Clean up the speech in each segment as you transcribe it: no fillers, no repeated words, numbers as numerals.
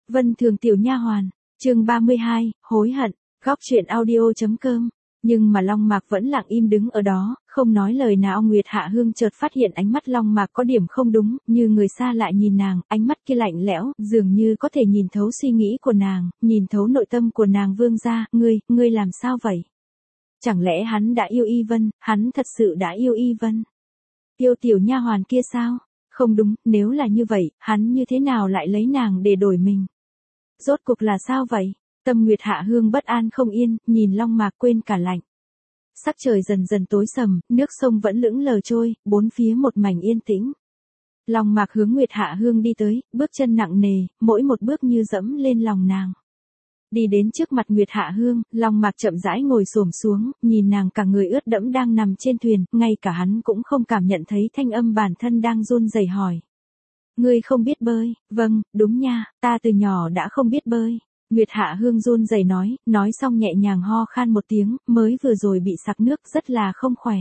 Vân Thường tiểu nha hoàn, chương 32, hối hận, góc truyện audio.com. Nhưng mà Long Mạc vẫn lặng im đứng ở đó, không nói lời nào. Nguyệt Hạ Hương chợt phát hiện ánh mắt Long Mạc có điểm không đúng, như người xa lại nhìn nàng, ánh mắt kia lạnh lẽo, dường như có thể nhìn thấu suy nghĩ của nàng, nhìn thấu nội tâm của nàng. Vương gia, ngươi làm sao vậy? Chẳng lẽ hắn đã yêu Y Vân, hắn thật sự đã yêu Y Vân? Yêu tiểu nha hoàn kia sao? Không đúng, nếu là như vậy, hắn như thế nào lại lấy nàng để đổi mình? Rốt cuộc là sao vậy? Tâm Nguyệt Hạ Hương bất an không yên, nhìn Long Mạc quên cả lạnh. Sắc trời dần dần tối sầm, nước sông vẫn lững lờ trôi, bốn phía một mảnh yên tĩnh. Long Mạc hướng Nguyệt Hạ Hương đi tới, bước chân nặng nề, mỗi một bước như dẫm lên lòng nàng. Đi đến trước mặt Nguyệt Hạ Hương, Long Mạc chậm rãi ngồi xổm xuống, nhìn nàng cả người ướt đẫm đang nằm trên thuyền, ngay cả hắn cũng không cảm nhận thấy thanh âm bản thân đang run rẩy hỏi. Ngươi không biết bơi? Vâng, đúng nha, ta từ nhỏ đã không biết bơi. Nguyệt Hạ Hương run rẩy nói xong nhẹ nhàng ho khan một tiếng, mới vừa rồi bị sặc nước rất là không khỏe.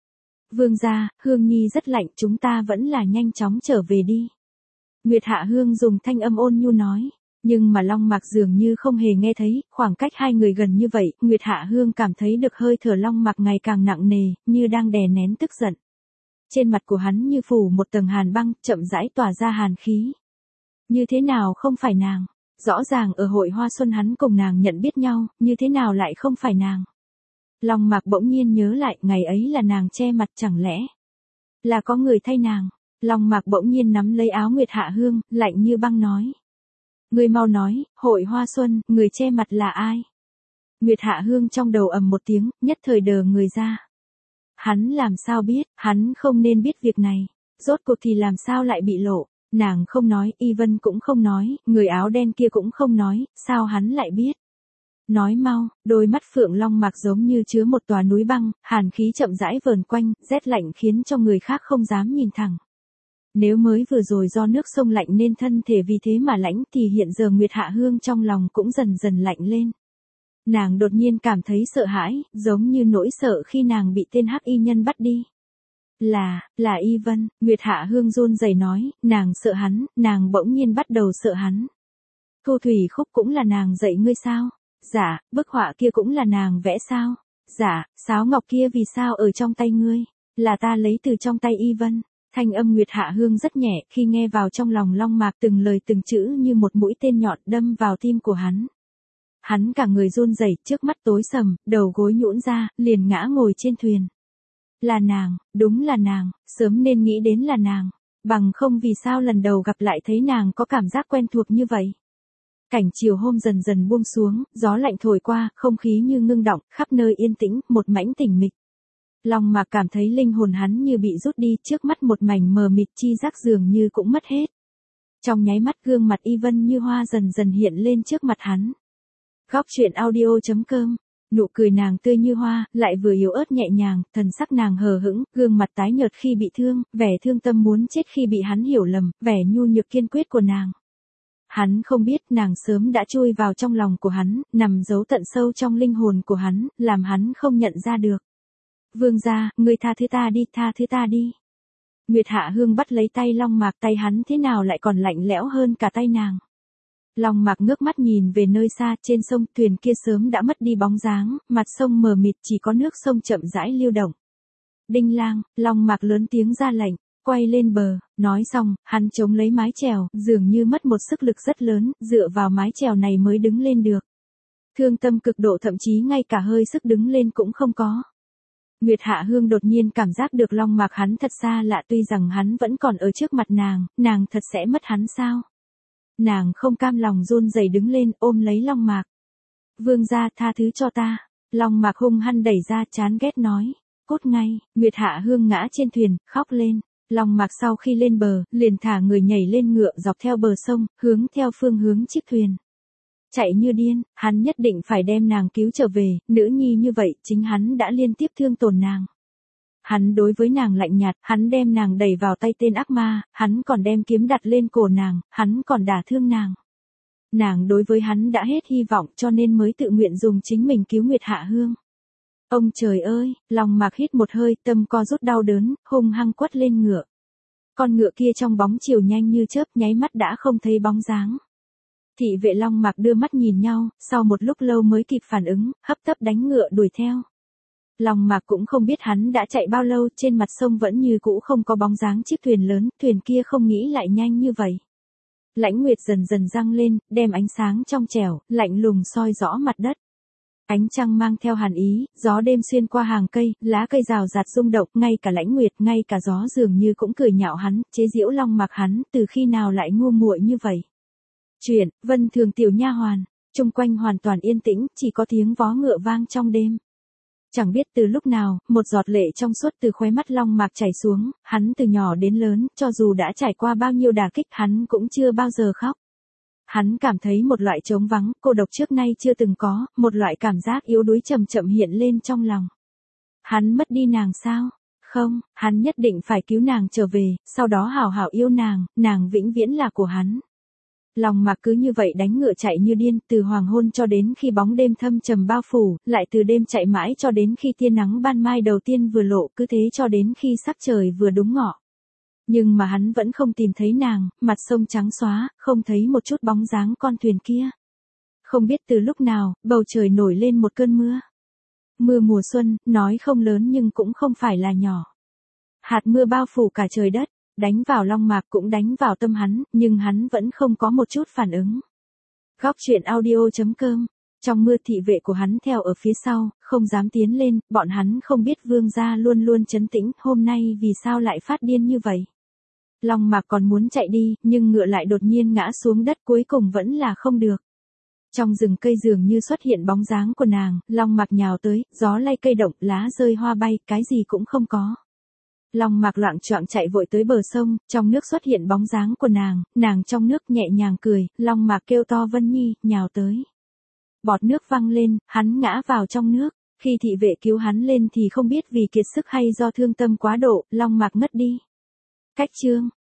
Vương gia, Hương Nhi rất lạnh, chúng ta vẫn là nhanh chóng trở về đi. Nguyệt Hạ Hương dùng thanh âm ôn nhu nói. Nhưng mà Long Mạc dường như không hề nghe thấy, khoảng cách hai người gần như vậy, Nguyệt Hạ Hương cảm thấy được hơi thở Long Mạc ngày càng nặng nề, như đang đè nén tức giận. Trên mặt của hắn như phủ một tầng hàn băng, chậm rãi tỏa ra hàn khí. Như thế nào không phải nàng? Rõ ràng ở hội hoa xuân hắn cùng nàng nhận biết nhau, như thế nào lại không phải nàng? Long Mạc bỗng nhiên nhớ lại, ngày ấy là nàng che mặt, chẳng lẽ là có người thay nàng? Long Mạc bỗng nhiên nắm lấy áo Nguyệt Hạ Hương, lạnh như băng nói. Ngươi mau nói, hội hoa xuân, người che mặt là ai? Nguyệt Hạ Hương trong đầu ầm một tiếng, nhất thời đờ người ra. Hắn làm sao biết, hắn không nên biết việc này. Rốt cuộc thì làm sao lại bị lộ? Nàng không nói, Y Vân cũng không nói, người áo đen kia cũng không nói, sao hắn lại biết? Nói mau, đôi mắt Phượng Long Mạc giống như chứa một tòa núi băng, hàn khí chậm rãi vờn quanh, rét lạnh khiến cho người khác không dám nhìn thẳng. Nếu mới vừa rồi do nước sông lạnh nên thân thể vì thế mà lạnh thì hiện giờ Nguyệt Hạ Hương trong lòng cũng dần dần lạnh lên. Nàng đột nhiên cảm thấy sợ hãi, giống như nỗi sợ khi nàng bị tên hắc y nhân bắt đi. Là Y Vân, Nguyệt Hạ Hương run rẩy nói, nàng sợ hắn, nàng bỗng nhiên bắt đầu sợ hắn. Thu thủy khúc cũng là nàng dạy ngươi sao? Dạ, bức họa kia cũng là nàng vẽ sao? Dạ, sáo ngọc kia vì sao ở trong tay ngươi? Là ta lấy từ trong tay Y Vân. Thanh âm Nguyệt Hạ Hương rất nhẹ, khi nghe vào trong lòng Long Mạc từng lời từng chữ như một mũi tên nhọn đâm vào tim của hắn. Hắn cả người run rẩy, trước mắt tối sầm, đầu gối nhũn ra, liền ngã ngồi trên thuyền. Là nàng, đúng là nàng, sớm nên nghĩ đến là nàng, bằng không vì sao lần đầu gặp lại thấy nàng có cảm giác quen thuộc như vậy. Cảnh chiều hôm dần dần buông xuống, gió lạnh thổi qua, không khí như ngưng đọng, khắp nơi yên tĩnh, một mảnh tĩnh mịch. Long Mạc cảm thấy linh hồn hắn như bị rút đi, trước mắt một mảnh mờ mịt, chi giác dường như cũng mất hết. Trong nháy mắt gương mặt Y Vân như hoa dần dần hiện lên trước mặt hắn. Góc truyện audio.com, nụ cười nàng tươi như hoa, lại vừa yếu ớt nhẹ nhàng, thần sắc nàng hờ hững, gương mặt tái nhợt khi bị thương, vẻ thương tâm muốn chết khi bị hắn hiểu lầm, vẻ nhu nhược kiên quyết của nàng. Hắn không biết nàng sớm đã chui vào trong lòng của hắn, nằm giấu tận sâu trong linh hồn của hắn, làm hắn không nhận ra được. Vương gia, ngươi tha thứ ta đi, tha thứ ta đi. Nguyệt Hạ Hương bắt lấy tay Long Mạc, tay hắn thế nào lại còn lạnh lẽo hơn cả tay nàng. Long Mạc ngước mắt nhìn về nơi xa, trên sông, thuyền kia sớm đã mất đi bóng dáng, mặt sông mờ mịt chỉ có nước sông chậm rãi lưu động. Đinh lang, Long Mạc lớn tiếng ra lệnh, quay lên bờ, nói xong, hắn chống lấy mái chèo, dường như mất một sức lực rất lớn, dựa vào mái chèo này mới đứng lên được. Thương tâm cực độ, thậm chí ngay cả hơi sức đứng lên cũng không có. Nguyệt Hạ Hương đột nhiên cảm giác được Long Mạc hắn thật xa lạ, tuy rằng hắn vẫn còn ở trước mặt nàng thật sẽ mất hắn sao? Nàng không cam lòng run rẩy đứng lên, ôm lấy Long Mạc. Vương gia, tha thứ cho ta. Long Mạc hung hăng đẩy ra, chán ghét nói. Cút ngay. Nguyệt Hạ Hương ngã trên thuyền, khóc lên. Long Mạc sau khi lên bờ, liền thả người nhảy lên ngựa dọc theo bờ sông, hướng theo phương hướng chiếc thuyền. Chạy như điên, hắn nhất định phải đem nàng cứu trở về, nữ nhi như vậy, chính hắn đã liên tiếp thương tổn nàng. Hắn đối với nàng lạnh nhạt, hắn đem nàng đẩy vào tay tên ác ma, hắn còn đem kiếm đặt lên cổ nàng, hắn còn đả thương nàng. Nàng đối với hắn đã hết hy vọng cho nên mới tự nguyện dùng chính mình cứu Nguyệt Hạ Hương. Ông trời ơi, Long Mạc hít một hơi, tâm co rút đau đớn, hung hăng quất lên ngựa. Con ngựa kia trong bóng chiều nhanh như chớp, nháy mắt đã không thấy bóng dáng. Thị vệ Long Mạc đưa mắt nhìn nhau, sau một lúc lâu mới kịp phản ứng, hấp tấp đánh ngựa đuổi theo. Long Mạc cũng không biết hắn đã chạy bao lâu, trên mặt sông vẫn như cũ không có bóng dáng chiếc thuyền lớn, thuyền kia không nghĩ lại nhanh như vậy. Lãnh nguyệt dần dần răng lên, đem ánh sáng trong trẻo, lạnh lùng soi rõ mặt đất. Ánh trăng mang theo hàn ý, gió đêm xuyên qua hàng cây, lá cây rào rạt rung động, ngay cả Lãnh Nguyệt, ngay cả gió dường như cũng cười nhạo hắn, chế giễu Long Mạc hắn, từ khi nào lại ngu muội như vậy. Chuyện, Vân Thường tiểu nha hoàn, chung quanh hoàn toàn yên tĩnh, chỉ có tiếng vó ngựa vang trong đêm. Chẳng biết từ lúc nào, một giọt lệ trong suốt từ khóe mắt Long Mạc chảy xuống, hắn từ nhỏ đến lớn, cho dù đã trải qua bao nhiêu đả kích hắn cũng chưa bao giờ khóc. Hắn cảm thấy một loại trống vắng, cô độc trước nay chưa từng có, một loại cảm giác yếu đuối chậm chậm hiện lên trong lòng. Hắn mất đi nàng sao? Không, hắn nhất định phải cứu nàng trở về, sau đó hảo hảo yêu nàng vĩnh viễn là của hắn. Long Mạc cứ như vậy đánh ngựa chạy như điên, từ hoàng hôn cho đến khi bóng đêm thâm trầm bao phủ, lại từ đêm chạy mãi cho đến khi tia nắng ban mai đầu tiên vừa lộ, cứ thế cho đến khi sắc trời vừa đúng ngọ. Nhưng mà hắn vẫn không tìm thấy nàng, mặt sông trắng xóa, không thấy một chút bóng dáng con thuyền kia. Không biết từ lúc nào, bầu trời nổi lên một cơn mưa. Mưa mùa xuân, nói không lớn nhưng cũng không phải là nhỏ. Hạt mưa bao phủ cả trời đất, đánh vào Long Mạc cũng đánh vào tâm hắn, nhưng hắn vẫn không có một chút phản ứng. Góc truyện audio.com. Trong mưa thị vệ của hắn theo ở phía sau, không dám tiến lên, bọn hắn không biết vương gia luôn luôn trấn tĩnh, hôm nay vì sao lại phát điên như vậy. Long Mạc còn muốn chạy đi, nhưng ngựa lại đột nhiên ngã xuống đất, cuối cùng vẫn là không được. Trong rừng cây dường như xuất hiện bóng dáng của nàng, Long Mạc nhào tới, gió lay cây động, lá rơi hoa bay, cái gì cũng không có. Long Mạc loạng choạng chạy vội tới bờ sông, trong nước xuất hiện bóng dáng của nàng trong nước nhẹ nhàng cười, Long Mạc kêu to Vân Nhi, nhào tới. Bọt nước văng lên, hắn ngã vào trong nước, khi thị vệ cứu hắn lên thì không biết vì kiệt sức hay do thương tâm quá độ, Long Mạc ngất đi. Cách chương